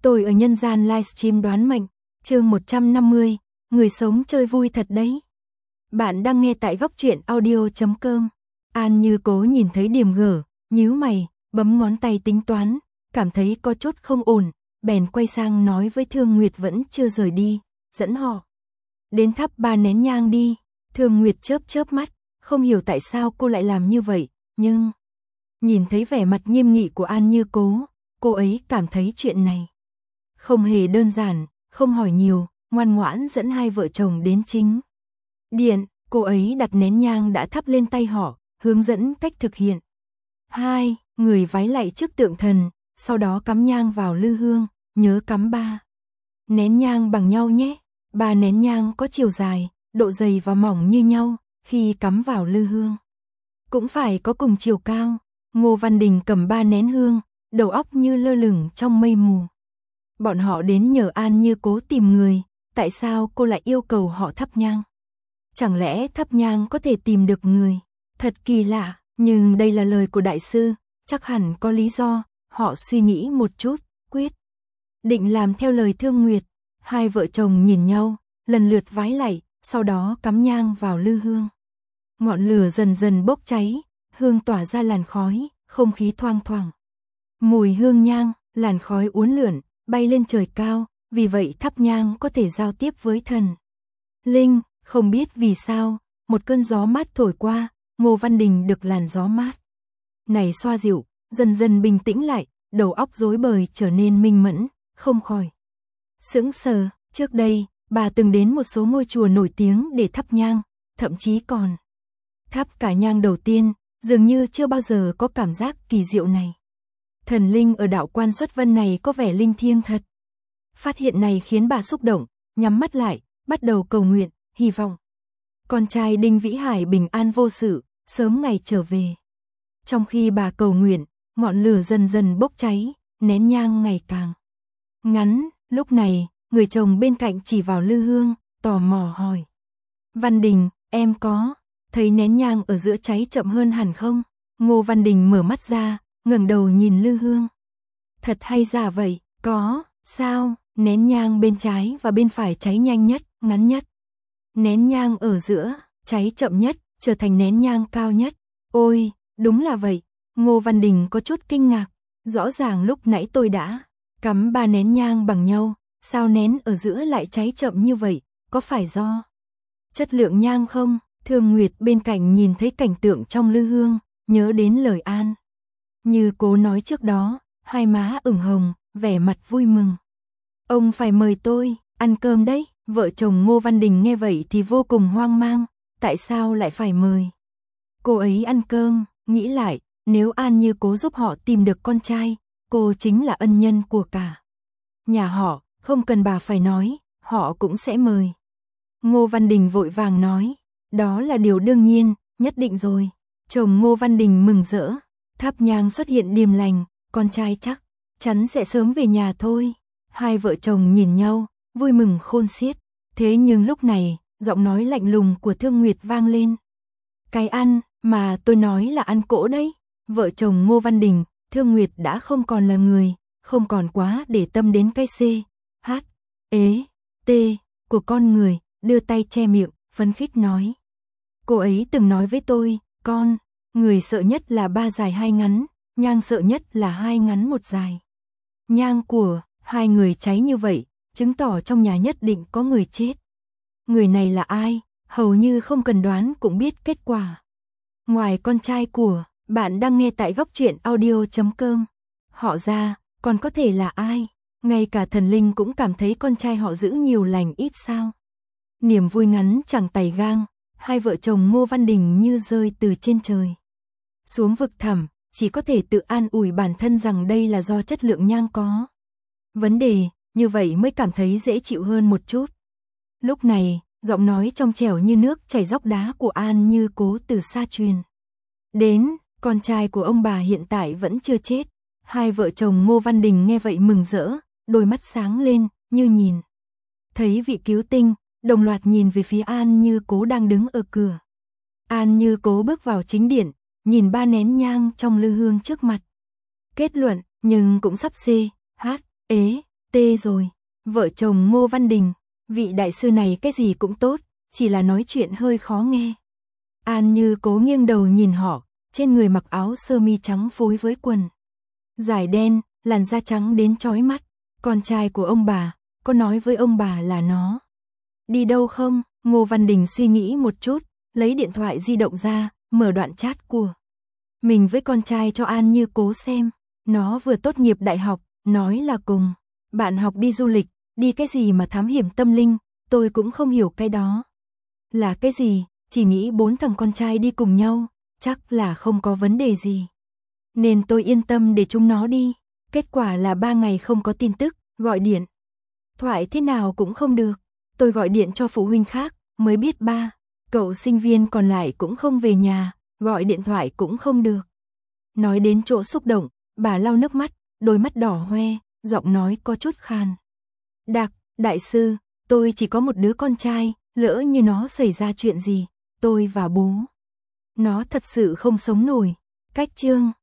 Tôi ở nhân gian livestream đoán mệnh, chương 150, người sống chơi vui thật đấy. Bạn đang nghe tại góc truyện audio.com. An Như Cố nhìn thấy Điềm Gở, nhíu mày, bấm ngón tay tính toán, cảm thấy có chút không ổn, bèn quay sang nói với Thương Nguyệt vẫn chưa rời đi, dẫn họ đến thắp 3 nén nhang đi. Thương Nguyệt chớp chớp mắt, không hiểu tại sao cô lại làm như vậy, nhưng nhìn thấy vẻ mặt nghiêm nghị của An Như Cố, cô ấy cảm thấy chuyện này không hề đơn giản, không hỏi nhiều, ngoan ngoãn dẫn hai vợ chồng đến chính điện. Cô ấy đặt nén nhang đã thắp lên tay họ, hướng dẫn cách thực hiện. Hai người vái lạy trước tượng thần, sau đó cắm nhang vào lư hương, nhớ cắm 3 nén nhang bằng nhau nhé. 3 nén nhang có chiều dài, độ dày và mỏng như nhau, khi cắm vào lư hương cũng phải có cùng chiều cao. Ngô Văn Đình cầm 3 nén hương, đầu óc như lơ lửng trong mây mù. Bọn họ đến nhờ An Như Cố tìm người, tại sao cô lại yêu cầu họ thắp nhang? Chẳng lẽ thắp nhang có thể tìm được người? Thật kỳ lạ, nhưng đây là lời của đại sư, chắc hẳn có lý do. Họ suy nghĩ một chút, quyết định làm theo lời Thương Nguyệt. Hai vợ chồng nhìn nhau, lần lượt vái lạy, sau đó cắm nhang vào lư hương. Ngọn lửa dần dần bốc cháy, hương tỏa ra làn khói, không khí thoang thoảng. Mùi hương nhang, làn khói uốn lượn, bay lên trời cao, vì vậy thắp nhang có thể giao tiếp với thần linh. Không biết vì sao, một cơn gió mát thổi qua, Ngô Văn Đình được làn gió mát này xoa dịu, dần dần bình tĩnh lại, đầu óc rối bời trở nên minh mẫn, không khỏi sững sờ. Trước đây, bà từng đến một số ngôi chùa nổi tiếng để thắp nhang, thậm chí còn thắp cả nhang đầu tiên, dường như chưa bao giờ có cảm giác kỳ diệu này. Thần linh ở đạo quan Xuất Vân này có vẻ linh thiêng thật. Phát hiện này khiến bà xúc động, nhắm mắt lại, bắt đầu cầu nguyện, hy vọng con trai Đinh Vĩ Hải bình an vô sự, sớm ngày trở về. Trong khi bà cầu nguyện, ngọn lửa dần dần bốc cháy, nén nhang ngày càng ngắn. Lúc này, người chồng bên cạnh chỉ vào lư hương, tò mò hỏi: Văn Đình, em có thấy nén nhang ở giữa cháy chậm hơn hẳn không? Ngô Văn Đình mở mắt ra, ngẩng đầu nhìn lư hương. Thật hay giả vậy? Có, sao? Nén nhang bên trái và bên phải cháy nhanh nhất, ngắn nhất. Nén nhang ở giữa, cháy chậm nhất, trở thành nén nhang cao nhất. Ôi, đúng là vậy. Ngô Văn Đình có chút kinh ngạc. Rõ ràng lúc nãy tôi đã cắm 3 nén nhang bằng nhau, sao nén ở giữa lại cháy chậm như vậy? Có phải do chất lượng nhang không? Thương Nguyệt bên cạnh nhìn thấy cảnh tượng trong lư hương, nhớ đến lời An Như Cố nói trước đó, hai má ửng hồng, vẻ mặt vui mừng. Ông phải mời tôi ăn cơm đấy. Vợ chồng Ngô Văn Đình nghe vậy thì vô cùng hoang mang, tại sao lại phải mời cô ấy ăn cơm? Nghĩ lại, nếu An Như Cố giúp họ tìm được con trai, cô chính là ân nhân của cả nhà họ, không cần bà phải nói, họ cũng sẽ mời. Ngô Văn Đình vội vàng nói, đó là điều đương nhiên, nhất định rồi. Chồng Ngô Văn Đình mừng rỡ, thắp nhang xuất hiện điềm lành, con trai chắc chắn sẽ sớm về nhà thôi. Hai vợ chồng nhìn nhau, vui mừng khôn xiết. Thế nhưng lúc này, giọng nói lạnh lùng của Thương Nguyệt vang lên. Cái ăn mà tôi nói là ăn cỗ đấy. Vợ chồng Ngô Văn Đình, Thương Nguyệt đã không còn là người, không còn quá để tâm đến cái C, H, ế, T của con người, đưa tay che miệng, phấn khích nói. Cô ấy từng nói với tôi, con, người sợ nhất là 3 dài 2 ngắn, nhang sợ nhất là 2 ngắn 1 dài. Nhang của hai người cháy như vậy, chứng tỏ trong nhà nhất định có người chết. Người này là ai? Hầu như không cần đoán cũng biết kết quả. Ngoài con trai của bạn đang nghe tại góc truyện audio.com, họ ra, còn có thể là ai? Ngay cả thần linh cũng cảm thấy con trai họ giữ nhiều lành ít sao. Niềm vui ngắn chẳng tày gang, hai vợ chồng Ngô Văn Đình như rơi từ trên trời xuống vực thẳm, chỉ có thể tự an ủi bản thân rằng đây là do chất lượng nhang có vấn đề, như vậy mới cảm thấy dễ chịu hơn một chút. Lúc này, giọng nói trong trẻo như nước chảy dốc đá của An Như Cố từ xa truyền đến, con trai của ông bà hiện tại vẫn chưa chết. Hai vợ chồng Ngô Văn Đình nghe vậy mừng rỡ, đôi mắt sáng lên, như nhìn thấy vị cứu tinh, đồng loạt nhìn về phía An Như Cố đang đứng ở cửa. An Như Cố bước vào chính điện, nhìn 3 nén nhang trong lư hương trước mặt. Kết luận, nhưng cũng sắp C, H, ế, Tê rồi, vợ chồng Ngô Văn Đình, vị đại sư này cái gì cũng tốt, chỉ là nói chuyện hơi khó nghe. An Như Cố nghiêng đầu nhìn họ, trên người mặc áo sơ mi trắng phối với quần dài đen, làn da trắng đến chói mắt. Con trai của ông bà, có nói với ông bà là nó đi đâu không? Ngô Văn Đình suy nghĩ một chút, lấy điện thoại di động ra, mở đoạn chat của mình với con trai cho An Như Cố xem. Nó vừa tốt nghiệp đại học, nói là cùng bạn học đi du lịch, đi cái gì mà thám hiểm tâm linh, tôi cũng không hiểu cái đó là cái gì, chỉ nghĩ 4 thằng con trai đi cùng nhau, chắc là không có vấn đề gì. Nên tôi yên tâm để chúng nó đi. Kết quả là 3 ngày không có tin tức, gọi điện thoại thế nào cũng không được. Tôi gọi điện cho phụ huynh khác, mới biết 3 cậu sinh viên còn lại cũng không về nhà, gọi điện thoại cũng không được. Nói đến chỗ xúc động, bà lau nước mắt, đôi mắt đỏ hoe, giọng nói có chút khàn đặc. Đại sư, tôi chỉ có một đứa con trai, lỡ như nó xảy ra chuyện gì, tôi và bố nó thật sự không sống nổi. Cách chương